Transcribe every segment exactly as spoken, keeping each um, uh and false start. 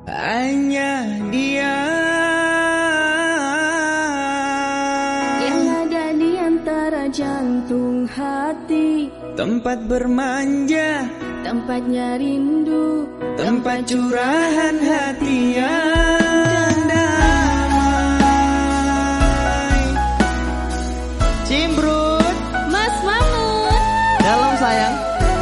Hanya dia yang ada di antara jantung hati, tempat bermanja, tempatnya rindu, tempat curahan hati yang damai. Cimbrut Mas Mamut dalam sayang.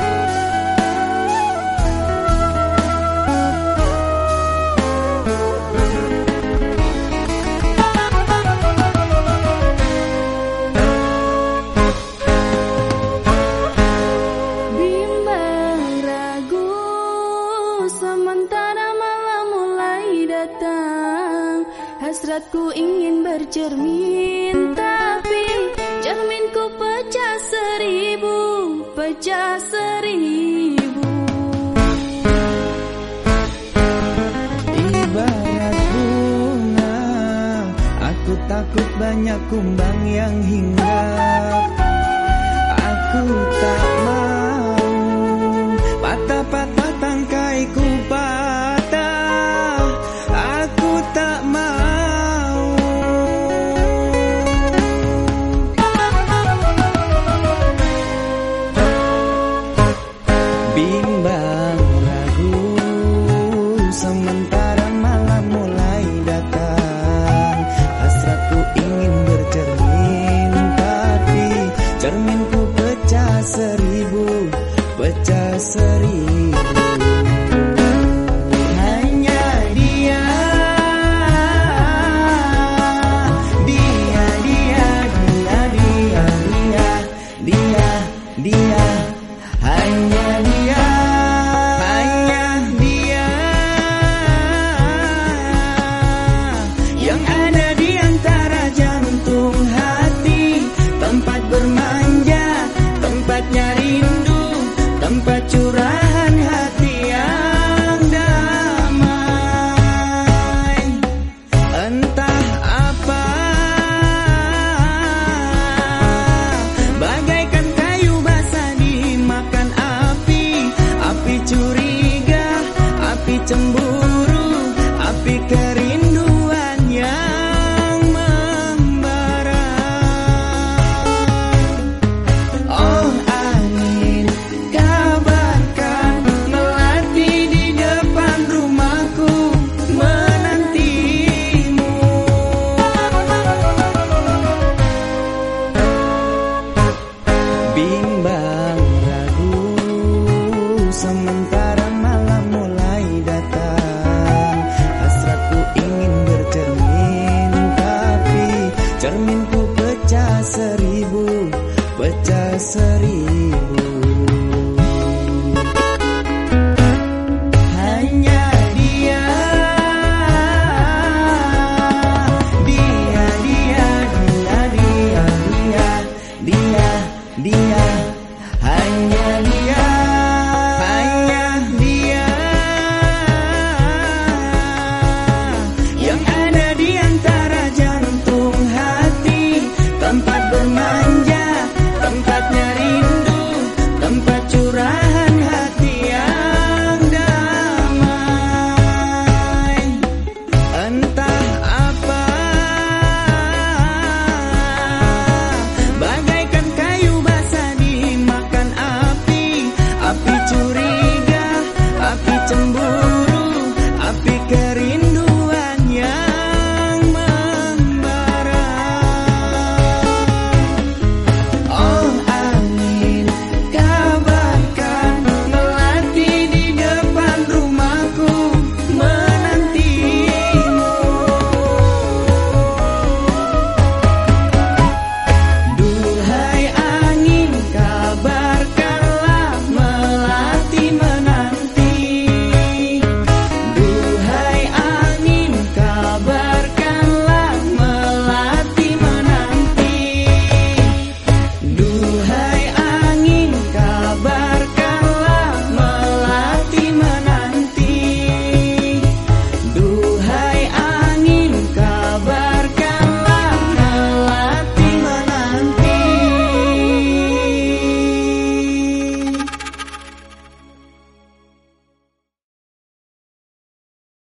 Hasratku ingin bercermin, tapi cerminku pecah seribu, pecah seribu. Ibarat bunga, aku takut banyak kumbang yang hinggap. Aku tak mau patah-patah tangkaiku patah. Aku tak mau. Bimbang ragu, sementara malam mulai datang. Hasratku ingin bercermin, tapi cerminku pecah seribu, pecah seribu. Hanya dia, dia, dia, dia, dia, dia, dia, dia, hanya dia, hanya dia yang ada di antara jantung hati, tempat bermanja, tempatnya rindu, tempat curahan hati yang damai. Entah apa, bagaikan kayu basah dimakan api, api curiga, api cemburu, api kerinduan yang membara. Oh angin, kabarkan melati di depan rumahku menantimu. Bimbang ragu, sementara malam mulai datang. Hasratku ingin bercermin, tapi cerminku pecah seribu, pecah seribu.